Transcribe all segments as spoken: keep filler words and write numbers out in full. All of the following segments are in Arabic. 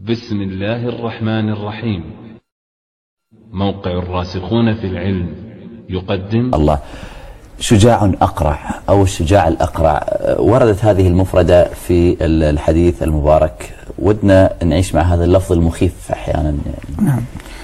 بسم الله الرحمن الرحيم. موقع الراسخون في العلم يقدم الله. شجاع أقرع أو الشجاع الأقرع، وردت هذه المفردة في الحديث المبارك، ودنا نعيش مع هذا اللفظ المخيف أحيانا. نعم.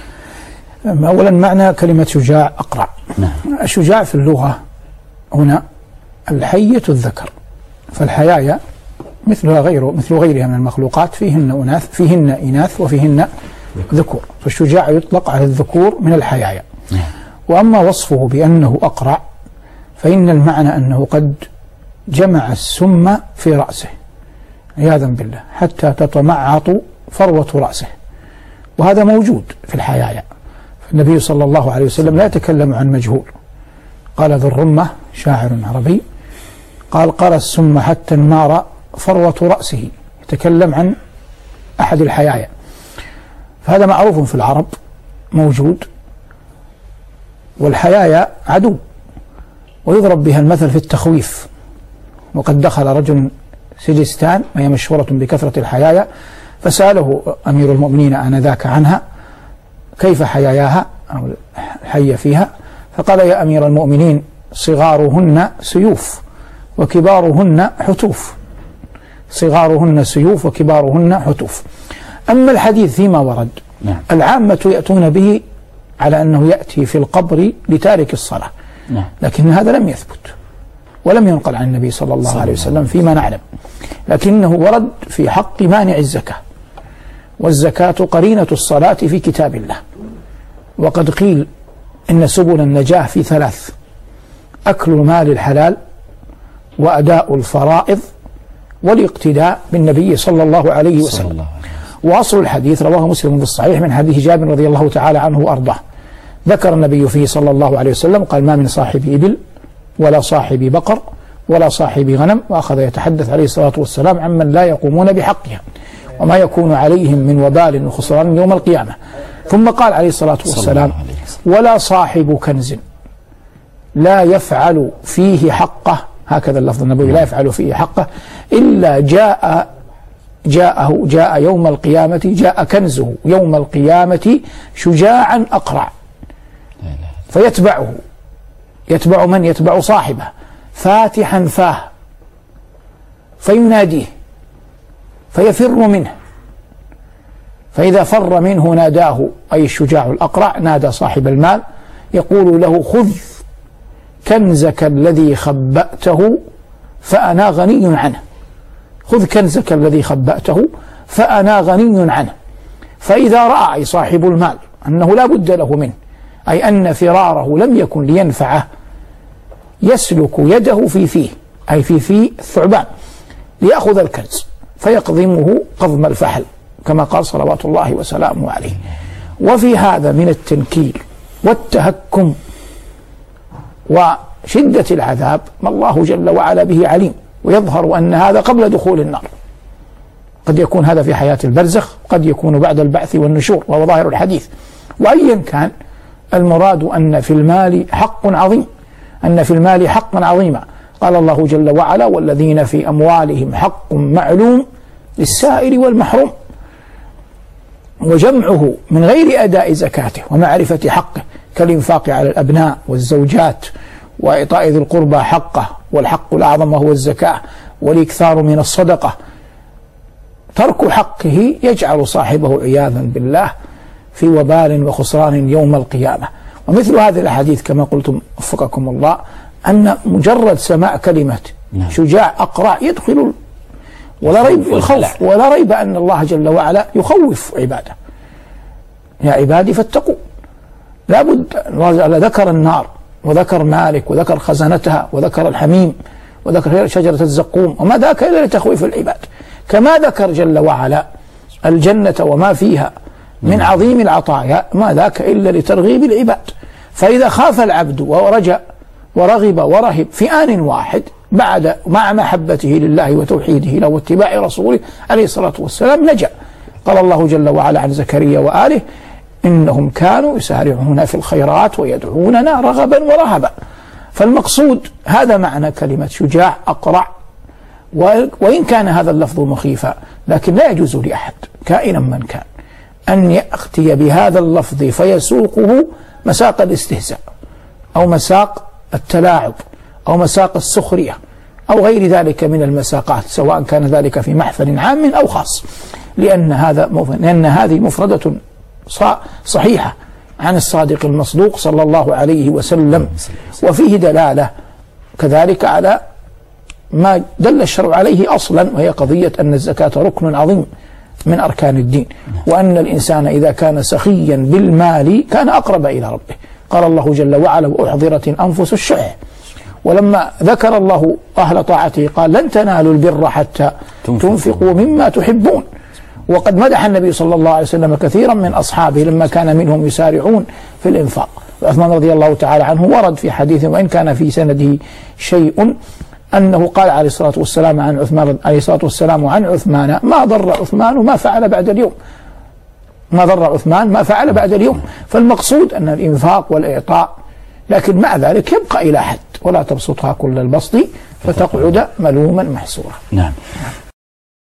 أولا معنى كلمة شجاع أقرع. نعم. الشجاع في اللغة هنا الحية الذكر، فالحيايا مثلها غيره مثل غيرها من المخلوقات فيهن أناث فيهن إناث وفيهن ذكور، فالشجاع يطلق على الذكور من الحيايا. وأما وصفه بأنه أقرع فإن المعنى أنه قد جمع السم في رأسه عياذا بالله حتى تتمعط فروة رأسه، وهذا موجود في الحيايا. النبي صلى الله عليه وسلم لا يتكلم عن مجهول، قال ذو الرمة شاعر عربي قال قرى السم حتى النار فروة رأسه، يتكلم عن أحد الحيايا، فهذا معروف في العرب موجود. والحيايا عدو، ويضرب بها المثل في التخويف. وقد دخل رجل سجستان وهي مشهورة بكثرة الحيايا، فسأله أمير المؤمنين آنذاك عنها كيف حياياها أو الحية فيها، فقال يا أمير المؤمنين صغارهن سيوف وكبارهن حتوف، صغارهن سيوف وكبارهن حتوف. أما الحديث فيما ورد نعم. العامة يأتون به على أنه يأتي في القبر لتارك الصلاة، نعم. لكن هذا لم يثبت ولم ينقل عن النبي صلى الله عليه وسلم فيما نعلم، لكنه ورد في حق مانع الزكاة، والزكاة قرينة الصلاة في كتاب الله. وقد قيل إن سبل النجاة في ثلاث: أكل مال الحلال، وأداء الفرائض، والاقتداء بالنبي صلى الله عليه وسلم. الله عليه. وأصل الحديث رواه مسلم في الصحيح من حديث جابر رضي الله تعالى عنه وأرضاه، ذكر النبي فيه صلى الله عليه وسلم قال ما من صاحب إبل ولا صاحب بقر ولا صاحب غنم، وأخذ يتحدث عليه الصلاة والسلام عمن لا يقومون بحقها وما يكون عليهم من وبال وخسران يوم القيامة. ثم قال عليه الصلاة والسلام ولا صاحب كنز لا يفعل فيه حقه، هكذا اللفظ النبوي، لا يفعل فيه حقه إلا جاء جاءه جاء يوم القيامة جاء كنزه يوم القيامة شجاعا أقرع، فيتبعه يتبع من يتبع صاحبه فاتحا فاه فيناديه فيفر منه، فإذا فر منه ناداه أي الشجاع الأقرع، نادى صاحب المال يقول له خذ كنزك الذي خبأته فأنا غني عنه، خذ كنزك الذي خبأته فأنا غني عنه. فإذا رأى أي صاحب المال أنه لا بد له منه، أي أن فراره لم يكن لينفعه، يسلك يده في فيه أي في فيه الثعبان ليأخذ الكنز فيقضمه قضم الفحل كما قال صلوات الله وسلامه عليه. وفي هذا من التنكيل والتهكم وشدة العذاب ما الله جل وعلا به عليم، ويظهر أن هذا قبل دخول النار، قد يكون هذا في حياة البرزخ، قد يكون بعد البعث والنشور، وهو ظاهر الحديث. وأيا كان المراد أن في المال حق عظيم، أن في المال حقا عظيما، قال الله جل وعلا والذين في أموالهم حق معلوم للسائل والمحروم، وجمعه من غير أداء زكاته ومعرفة حقه كالإنفاق على الأبناء والزوجات وإعطاء ذي القربى حقه، والحق الأعظم وهو الزكاة، والإكثار من الصدقة. ترك حقه يجعل صاحبه عياذا بالله في وبال وخسران يوم القيامة. ومثل هذه الأحاديث كما قلتم وفقكم الله أن مجرد سماع كلمة شجاع أقرع يدخل ولا ريب الخوف، ولا ريب أن الله جل وعلا يخوف عباده. يا عبادي فاتقوا، لابد. ذكر النار وذكر مالك وذكر خزنتها وذكر الحميم وذكر شجرة الزقوم، وما ذاك إلا لتخويف العباد، كما ذكر جل وعلا الجنة وما فيها من عظيم العطايا، ما ذاك إلا لترغيب العباد. فإذا خاف العبد ورجى ورغب ورهب في آن واحد بعد مع محبته لله وتوحيده له واتباع رسوله عليه الصلاة والسلام نجا. قال الله جل وعلا عن زكريا وآله إنهم كانوا يسارعون في الخيرات ويدعوننا رغبا ورهبا. فالمقصود هذا معنى كلمة شجاع أقرع، وإن كان هذا اللفظ مخيفا لكن لا يجوز لأحد كائنا من كان أن يأتي بهذا اللفظ فيسوقه مساق الاستهزاء أو مساق التلاعب أو مساق السخرية أو غير ذلك من المساقات، سواء كان ذلك في محفل عام أو خاص، لأن هذا لأن هذه مفردة صحيحة عن الصادق المصدوق صلى الله عليه وسلم، وفيه دلالة كذلك على ما دل الشرع عليه أصلا، وهي قضية أن الزكاة ركن عظيم من أركان الدين، وأن الإنسان إذا كان سخيا بالمال كان أقرب إلى ربه. قال الله جل وعلا: وأحضرت الأنفس الشح. ولما ذكر الله أهل طاعته قال: لن تنالوا البر حتى تنفقوا مما تحبون. وقد مدح النبي صلى الله عليه وسلم كثيرا من أصحابه لما كان منهم يسارعون في الإنفاق. وعثمان رضي الله تعالى عنه ورد في حديث وإن كان في سنده شيء أنه قال عليه الصلاة والسلام عن عثمان عليه الصلاة والسلام عن عثمان: ما ضر عثمان ما فعل بعد اليوم ما ضر عثمان ما فعل بعد اليوم. فالمقصود أن الإنفاق والإعطاء، لكن مع ذلك يبقى إلى حد، ولا تبسطها كل البسط فتقعد ملوما محسورا. نعم.